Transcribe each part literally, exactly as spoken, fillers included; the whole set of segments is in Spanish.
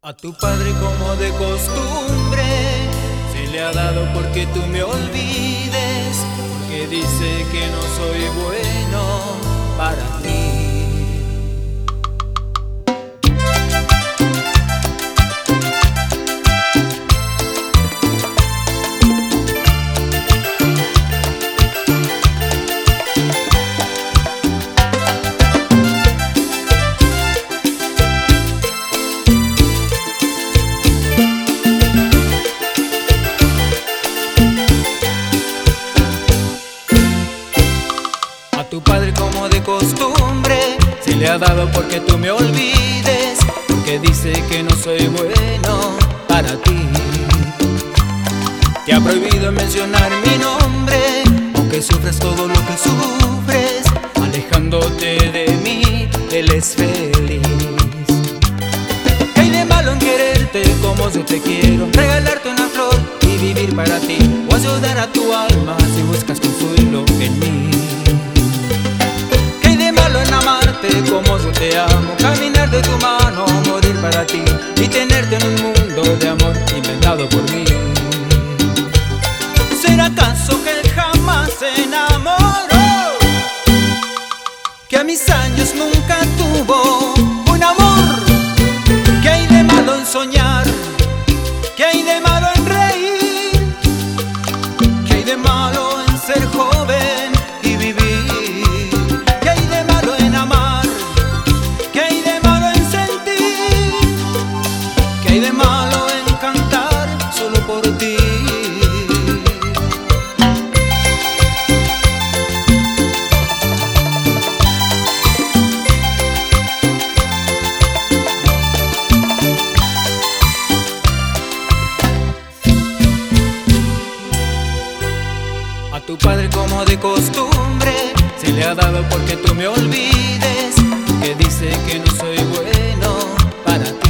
A tu padre como de costumbre se le ha dado porque tú me olvides, porque dice que no soy bueno para ti. A tu padre como de costumbre se le ha dado porque tú me olvides, porque dice que no soy bueno para ti. Te ha prohibido mencionar mi nombre, aunque sufres todo lo que sufres, alejándote de mí, él es feliz. ¿Qué hay de malo en quererte como yo te quiero? Regalarte una flor y vivir para ti, o ayudar a tu alma si buscas consuelo en mí. Como yo te amo, caminar de tu mano, morir para ti y tenerte en un mundo de amor inventado por mí. ¿Será acaso que él jamás se enamoró? Que a mis años nunca tuvo un amor. ¿Qué hay de malo en soñar? ¿Qué hay de malo en reír? ¿Qué hay de malo en ser joven y vivir? ¿Qué hay de malo en cantar solo por ti? A tu padre como de costumbre se le ha dado porque tú me olvides, que dice que no soy bueno para ti.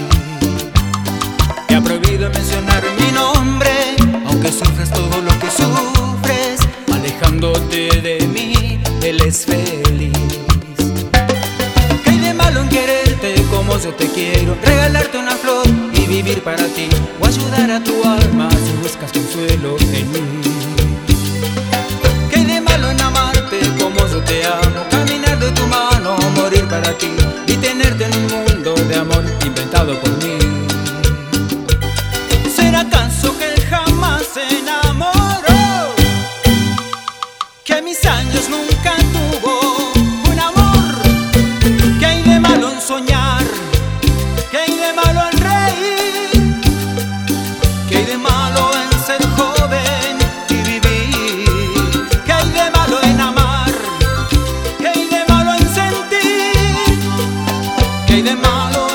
Te ha prohibido mencionar mi nombre, aunque sufres todo lo que sufres, alejándote de mí, él es feliz. ¿Qué hay de malo en quererte como yo te quiero? Regalarte una flor y vivir para ti, o ayudar a tu alma si buscas consuelo en mí. ¿Qué hay de malo en amarte como yo te amo? Caminar de tu mano, morir para ti y tenerte en un mundo de amor inventado por mí. ¿Será acaso que él jamás se enamoró? Que a mis años nunca tuvo un amor. ¿Qué hay de malo en soñar? ¿Qué hay de malo en reír? ¿Qué hay de malo en ser joven y vivir? ¿Qué hay de malo en amar? ¿Qué hay de malo en sentir? ¿Qué hay de malo